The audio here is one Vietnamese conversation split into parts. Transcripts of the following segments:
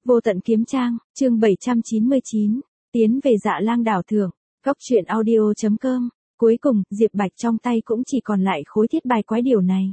Vô tận kiếm trang, chương 799, tiến về Dạ Lang đảo thưởng, góc truyện audio.com. Cuối cùng, Diệp Bạch trong tay cũng chỉ còn lại khối thiết bài quái điểu này.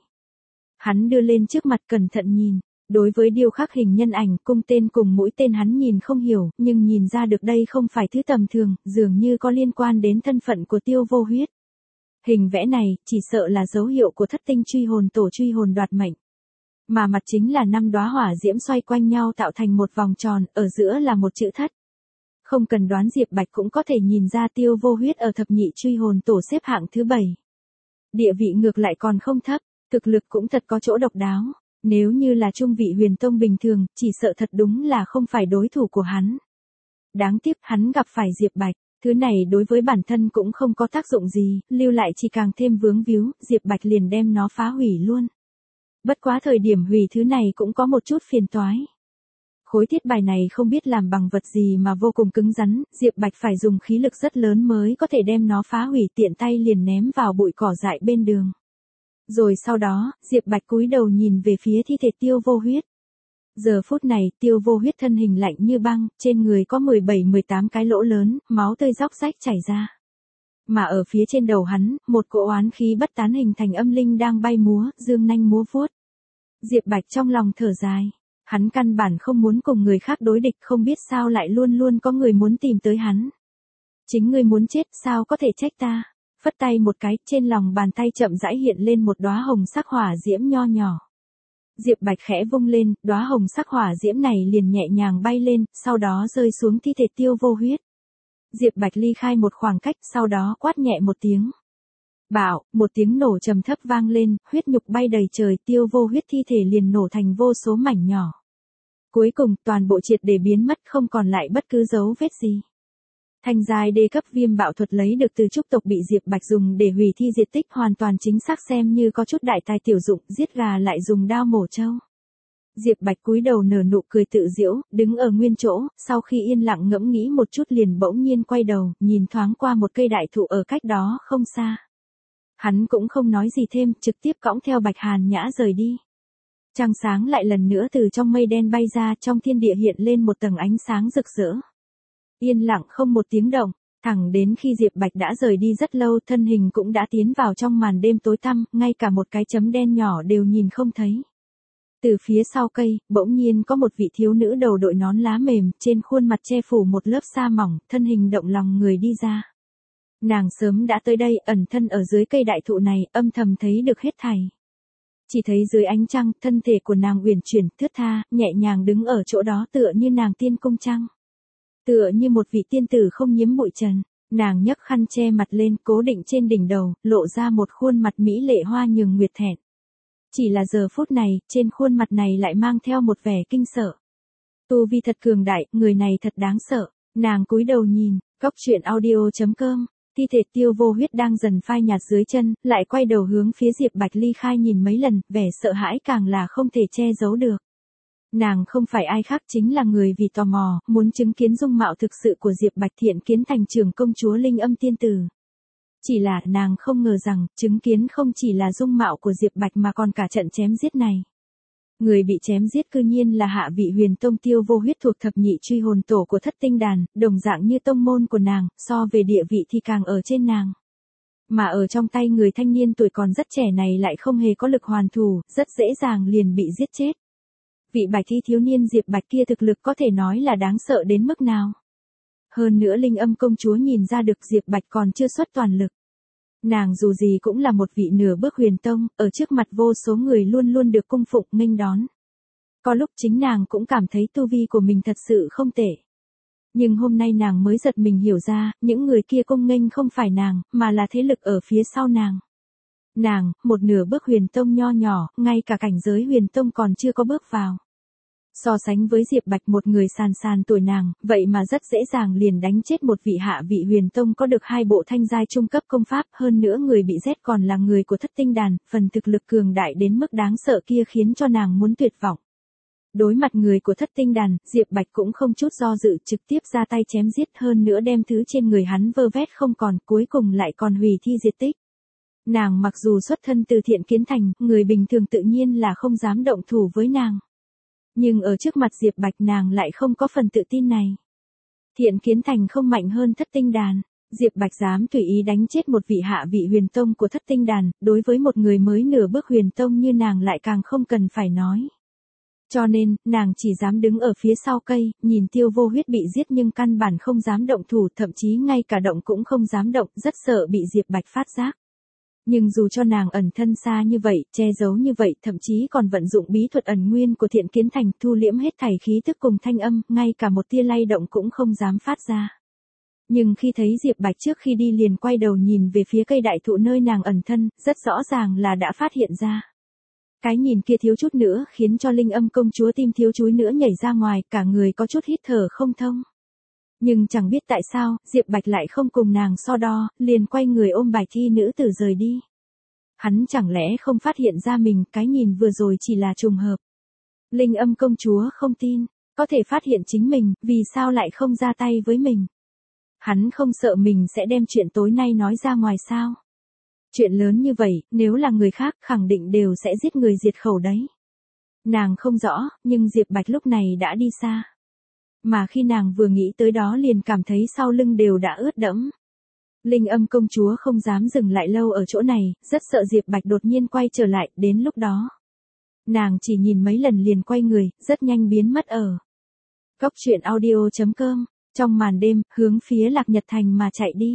Hắn đưa lên trước mặt cẩn thận nhìn, đối với điêu khắc hình nhân ảnh, cung tên cùng mũi tên hắn nhìn không hiểu, nhưng nhìn ra được đây không phải thứ tầm thường, dường như có liên quan đến thân phận của Tiêu Vô Huyết. Hình vẽ này, chỉ sợ là dấu hiệu của thất tinh truy hồn tổ truy hồn đoạt mệnh. Mà mặt chính là 5 đóa hỏa diễm xoay quanh nhau tạo thành một vòng tròn, ở giữa là một chữ thất. Không cần đoán Diệp Bạch cũng có thể nhìn ra Tiêu Vô Huyết ở thập nhị truy hồn tổ xếp hạng thứ 7. Địa vị ngược lại còn không thấp, thực lực cũng thật có chỗ độc đáo. Nếu như là trung vị huyền tông bình thường, chỉ sợ thật đúng là không phải đối thủ của hắn. Đáng tiếc hắn gặp phải Diệp Bạch, thứ này đối với bản thân cũng không có tác dụng gì, lưu lại chỉ càng thêm vướng víu, Diệp Bạch liền đem nó phá hủy luôn. Bất quá thời điểm hủy thứ này cũng có một chút phiền toái. Khối thiết bài này không biết làm bằng vật gì mà vô cùng cứng rắn, Diệp Bạch phải dùng khí lực rất lớn mới có thể đem nó phá hủy, tiện tay liền ném vào bụi cỏ dại bên đường. Rồi sau đó, Diệp Bạch cúi đầu nhìn về phía thi thể Tiêu Vô Huyết. Giờ phút này, Tiêu Vô Huyết thân hình lạnh như băng, trên người có 17-18 cái lỗ lớn, máu tươi róc rách chảy ra. Mà ở phía trên đầu hắn, một cỗ oán khí bất tán hình thành âm linh đang bay múa, dương nanh múa vuốt. Diệp Bạch trong lòng thở dài. Hắn căn bản không muốn cùng người khác đối địch, không biết sao lại luôn luôn có người muốn tìm tới hắn. Chính ngươi muốn chết, sao có thể trách ta? Phất tay một cái, trên lòng bàn tay chậm rãi hiện lên một đóa hồng sắc hỏa diễm nho nhỏ. Diệp Bạch khẽ vung lên, đóa hồng sắc hỏa diễm này liền nhẹ nhàng bay lên, sau đó rơi xuống thi thể Tiêu Vô Huyết. Diệp Bạch ly khai một khoảng cách, sau đó quát nhẹ một tiếng. Bạo, một tiếng nổ trầm thấp vang lên, huyết nhục bay đầy trời, Tiêu Vô Huyết thi thể liền nổ thành vô số mảnh nhỏ. Cuối cùng, toàn bộ triệt để biến mất, không còn lại bất cứ dấu vết gì. Thanh giai đê cấp viêm bạo thuật lấy được từ trúc tộc bị Diệp Bạch dùng để hủy thi diệt tích, hoàn toàn chính xác xem như có chút đại tài tiểu dụng, giết gà lại dùng đao mổ trâu. Diệp Bạch cúi đầu nở nụ cười tự giễu, đứng ở nguyên chỗ, sau khi yên lặng ngẫm nghĩ một chút liền bỗng nhiên quay đầu, nhìn thoáng qua một cây đại thụ ở cách đó không xa. Hắn cũng không nói gì thêm, trực tiếp cõng theo Bạch Hàn Nhã rời đi. Trăng sáng lại lần nữa từ trong mây đen bay ra, trong thiên địa hiện lên một tầng ánh sáng rực rỡ. Yên lặng không một tiếng động, thẳng đến khi Diệp Bạch đã rời đi rất lâu, thân hình cũng đã tiến vào trong màn đêm tối tăm, ngay cả một cái chấm đen nhỏ đều nhìn không thấy. Từ phía sau cây, bỗng nhiên có một vị thiếu nữ đầu đội nón lá mềm, trên khuôn mặt che phủ một lớp sa mỏng, thân hình động lòng người đi ra. Nàng sớm đã tới đây, ẩn thân ở dưới cây đại thụ này, âm thầm thấy được hết thảy. Chỉ thấy dưới ánh trăng, thân thể của nàng uyển chuyển, thướt tha, nhẹ nhàng đứng ở chỗ đó tựa như nàng tiên cung trăng. Tựa như một vị tiên tử không nhiễm bụi trần, nàng nhấc khăn che mặt lên, cố định trên đỉnh đầu, lộ ra một khuôn mặt mỹ lệ hoa nhường nguyệt thẹn. Chỉ là giờ phút này, trên khuôn mặt này lại mang theo một vẻ kinh sợ. Tu vi thật cường đại, người này thật đáng sợ. Nàng cúi đầu nhìn, góc truyện audio.com. Thi thể Tiêu Vô Huyết đang dần phai nhạt dưới chân, lại quay đầu hướng phía Diệp Bạch ly khai nhìn mấy lần, vẻ sợ hãi càng là không thể che giấu được. Nàng không phải ai khác chính là người vì tò mò, muốn chứng kiến dung mạo thực sự của Diệp Bạch Thiện kiến thành trưởng công chúa Linh Âm Tiên Tử. Chỉ là nàng không ngờ rằng, chứng kiến không chỉ là dung mạo của Diệp Bạch mà còn cả trận chém giết này. Người bị chém giết cư nhiên là hạ vị huyền tông Tiêu Vô Huyết thuộc thập nhị truy hồn tổ của thất tinh đàn, đồng dạng như tông môn của nàng, so về địa vị thì càng ở trên nàng. Mà ở trong tay người thanh niên tuổi còn rất trẻ này lại không hề có lực hoàn thủ, rất dễ dàng liền bị giết chết. Vị bạch thi thiếu niên Diệp Bạch kia thực lực có thể nói là đáng sợ đến mức nào. Hơn nữa Linh Âm công chúa nhìn ra được Diệp Bạch còn chưa xuất toàn lực. Nàng dù gì cũng là một vị nửa bước huyền tông, ở trước mặt vô số người luôn luôn được cung phụng nghênh đón. Có lúc chính nàng cũng cảm thấy tu vi của mình thật sự không tệ. Nhưng hôm nay nàng mới giật mình hiểu ra, những người kia cung nghênh không phải nàng, mà là thế lực ở phía sau nàng. Nàng, một nửa bước huyền tông nho nhỏ, ngay cả cảnh giới huyền tông còn chưa có bước vào. So sánh với Diệp Bạch một người sàn tuổi nàng, vậy mà rất dễ dàng liền đánh chết một vị hạ vị huyền tông có được 2 bộ thanh giai trung cấp công pháp, hơn nữa người bị giết còn là người của thất tinh đàn, phần thực lực cường đại đến mức đáng sợ kia khiến cho nàng muốn tuyệt vọng. Đối mặt người của thất tinh đàn, Diệp Bạch cũng không chút do dự trực tiếp ra tay chém giết, hơn nữa đem thứ trên người hắn vơ vét không còn, cuối cùng lại còn hủy thi diệt tích. Nàng mặc dù xuất thân từ thiện kiến thành, người bình thường tự nhiên là không dám động thủ với nàng. Nhưng ở trước mặt Diệp Bạch nàng lại không có phần tự tin này. Thiện Kiến Thành không mạnh hơn Thất Tinh Đàn. Diệp Bạch dám tùy ý đánh chết một vị hạ vị huyền tông của Thất Tinh Đàn, đối với một người mới nửa bước huyền tông như nàng lại càng không cần phải nói. Cho nên, nàng chỉ dám đứng ở phía sau cây, nhìn Tiêu Vô Huyết bị giết nhưng căn bản không dám động thủ, thậm chí ngay cả động cũng không dám động, rất sợ bị Diệp Bạch phát giác. Nhưng dù cho nàng ẩn thân xa như vậy, che giấu như vậy, thậm chí còn vận dụng bí thuật ẩn nguyên của Thiện Kiến Thành, thu liễm hết thảy khí tức cùng thanh âm, ngay cả một tia lay động cũng không dám phát ra. Nhưng khi thấy Diệp Bạch trước khi đi liền quay đầu nhìn về phía cây đại thụ nơi nàng ẩn thân, rất rõ ràng là đã phát hiện ra. Cái nhìn kia thiếu chút nữa khiến cho Linh Âm công chúa tim thiếu chúi nữa nhảy ra ngoài, cả người có chút hít thở không thông. Nhưng chẳng biết tại sao, Diệp Bạch lại không cùng nàng so đo, liền quay người ôm Bạch thi nữ tử rời đi. Hắn chẳng lẽ không phát hiện ra mình, cái nhìn vừa rồi chỉ là trùng hợp. Linh Âm công chúa không tin, có thể phát hiện chính mình, vì sao lại không ra tay với mình. Hắn không sợ mình sẽ đem chuyện tối nay nói ra ngoài sao. Chuyện lớn như vậy, nếu là người khác khẳng định đều sẽ giết người diệt khẩu đấy. Nàng không rõ, nhưng Diệp Bạch lúc này đã đi xa. Mà khi nàng vừa nghĩ tới đó liền cảm thấy sau lưng đều đã ướt đẫm. Linh Âm công chúa không dám dừng lại lâu ở chỗ này, rất sợ Diệp Bạch đột nhiên quay trở lại, đến lúc đó. Nàng chỉ nhìn mấy lần liền quay người, rất nhanh biến mất ở Cốc Truyện Audio.com, trong màn đêm, hướng phía Lạc Nhật Thành mà chạy đi.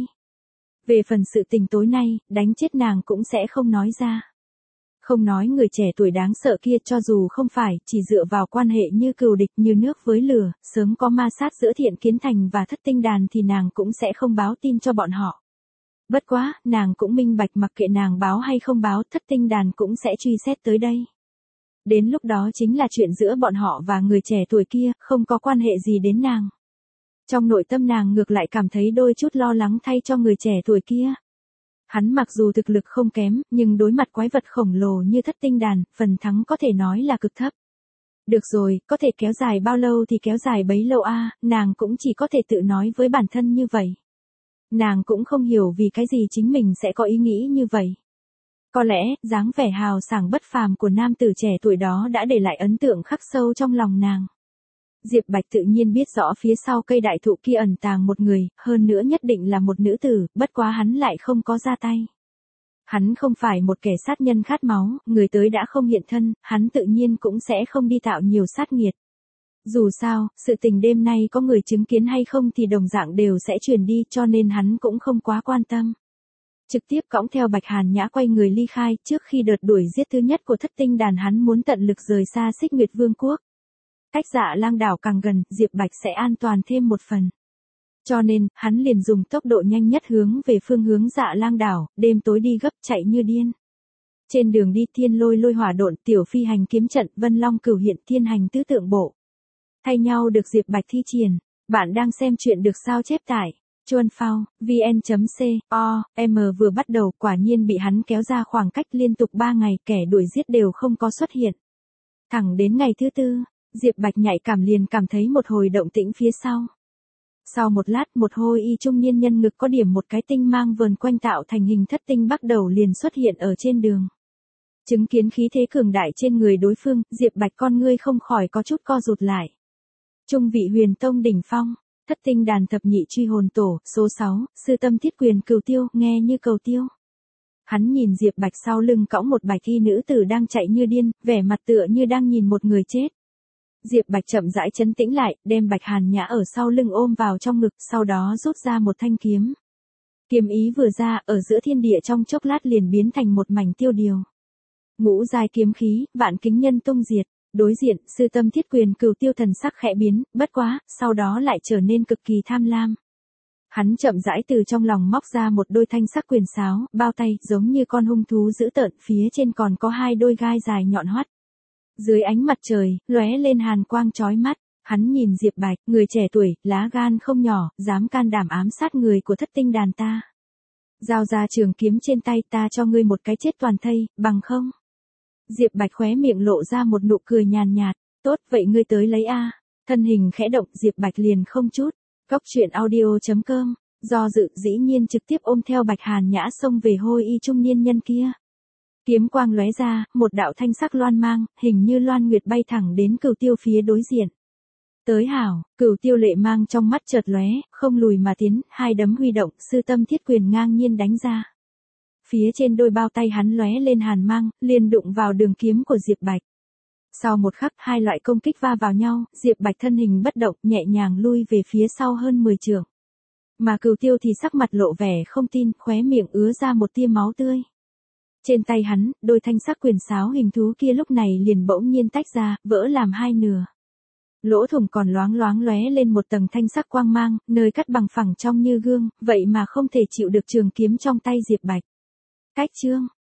Về phần sự tình tối nay, đánh chết nàng cũng sẽ không nói ra. Không nói người trẻ tuổi đáng sợ kia, cho dù không phải, chỉ dựa vào quan hệ như cừu địch như nước với lửa, sớm có ma sát giữa Thiện Kiến Thành và Thất Tinh Đàn thì nàng cũng sẽ không báo tin cho bọn họ. Bất quá, nàng cũng minh bạch mặc kệ nàng báo hay không báo, Thất Tinh Đàn cũng sẽ truy xét tới đây. Đến lúc đó chính là chuyện giữa bọn họ và người trẻ tuổi kia, không có quan hệ gì đến nàng. Trong nội tâm nàng ngược lại cảm thấy đôi chút lo lắng thay cho người trẻ tuổi kia. Hắn mặc dù thực lực không kém, nhưng đối mặt quái vật khổng lồ như Thất Tinh Đàn, phần thắng có thể nói là cực thấp. Được rồi, có thể kéo dài bao lâu thì kéo dài bấy lâu a, nàng cũng chỉ có thể tự nói với bản thân như vậy. Nàng cũng không hiểu vì cái gì chính mình sẽ có ý nghĩ như vậy. Có lẽ, dáng vẻ hào sảng bất phàm của nam tử trẻ tuổi đó đã để lại ấn tượng khắc sâu trong lòng nàng. Diệp Bạch tự nhiên biết rõ phía sau cây đại thụ kia ẩn tàng một người, hơn nữa nhất định là một nữ tử, bất quá hắn lại không có ra tay. Hắn không phải một kẻ sát nhân khát máu, người tới đã không hiện thân, hắn tự nhiên cũng sẽ không đi tạo nhiều sát nghiệt. Dù sao, sự tình đêm nay có người chứng kiến hay không thì đồng dạng đều sẽ truyền đi, cho nên hắn cũng không quá quan tâm. Trực tiếp cõng theo Bạch Hàn Nhã quay người ly khai, trước khi đợt đuổi giết thứ nhất của Thất Tinh Đàn hắn muốn tận lực rời xa Xích Nguyệt Vương quốc. Cách Dạ Lang đảo càng gần, Diệp Bạch sẽ an toàn thêm một phần. Cho nên, hắn liền dùng tốc độ nhanh nhất hướng về phương hướng Dạ Lang đảo, đêm tối đi gấp chạy như điên. Trên đường đi thiên lôi hỏa độn, tiểu phi hành kiếm trận, vân long cửu hiện, thiên hành tứ tượng bộ. Thay nhau được Diệp Bạch thi triển. Bạn đang xem chuyện được sao chép tải. Chuan Phao, vn.com vừa bắt đầu quả nhiên bị hắn kéo ra khoảng cách liên tục 3 ngày, kẻ đuổi giết đều không có xuất hiện. Thẳng đến ngày thứ tư, Diệp Bạch nhạy cảm liền cảm thấy một hồi động tĩnh phía sau. Sau một lát, một hôi y trung niên nhân ngực có điểm một cái tinh mang vờn quanh tạo thành hình thất tinh bắt đầu liền xuất hiện ở trên đường. Chứng kiến khí thế cường đại trên người đối phương, Diệp Bạch con ngươi không khỏi có chút co rụt lại. Trung vị huyền tông đỉnh phong, Thất Tinh Đàn thập nhị truy hồn tổ, số 6, sư tâm thiết quyền cửu tiêu, nghe như cầu tiêu. Hắn nhìn Diệp Bạch sau lưng cõng một bạch y nữ tử đang chạy như điên, vẻ mặt tựa như đang nhìn một người chết. Diệp Bạch chậm rãi trấn tĩnh lại, đem Bạch Hàn Nhã ở sau lưng ôm vào trong ngực, sau đó rút ra một thanh kiếm. Kiếm ý vừa ra, ở giữa thiên địa trong chốc lát liền biến thành một mảnh tiêu điều. Ngũ giai kiếm khí, vạn kính nhân tung diệt. Đối diện, sư tâm thiết quyền cửu tiêu thần sắc khẽ biến, bất quá, sau đó lại trở nên cực kỳ tham lam. Hắn chậm rãi từ trong lòng móc ra một đôi thanh sắc quyền sáo, bao tay, giống như con hung thú dữ tợn, phía trên còn có 2 đôi gai dài nhọn hoắt. Dưới ánh mặt trời, lóe lên hàn quang chói mắt, hắn nhìn Diệp Bạch, người trẻ tuổi, lá gan không nhỏ, dám can đảm ám sát người của Thất Tinh Đàn ta. Giao ra trường kiếm trên tay, ta cho ngươi một cái chết toàn thây, bằng không? Diệp Bạch khóe miệng lộ ra một nụ cười nhàn nhạt, tốt vậy ngươi tới lấy a. Thân hình khẽ động, Diệp Bạch liền không chút. Cốc Truyện Audio.com, do dự dĩ nhiên trực tiếp ôm theo Bạch Hàn Nhã xông về hôi y trung niên nhân kia. Kiếm quang lóe ra, một đạo thanh sắc loan mang, hình như loan nguyệt bay thẳng đến Cửu Tiêu phía đối diện. Tới hảo, Cửu Tiêu lệ mang trong mắt chợt lóe, không lùi mà tiến, hai đấm huy động, sư tâm thiết quyền ngang nhiên đánh ra. Phía trên đôi bao tay hắn lóe lên hàn mang, liền đụng vào đường kiếm của Diệp Bạch. Sau một khắc, hai loại công kích va vào nhau, Diệp Bạch thân hình bất động, nhẹ nhàng lui về phía sau hơn 10 trượng. Mà Cửu Tiêu thì sắc mặt lộ vẻ không tin, khóe miệng ứa ra một tia máu tươi. Trên tay hắn, đôi thanh sắc quyền sáo hình thú kia lúc này liền bỗng nhiên tách ra, vỡ làm hai nửa. Lỗ thủng còn loáng loáng lóe lên một tầng thanh sắc quang mang, nơi cắt bằng phẳng trong như gương, vậy mà không thể chịu được trường kiếm trong tay Diệp Bạch. Cách chương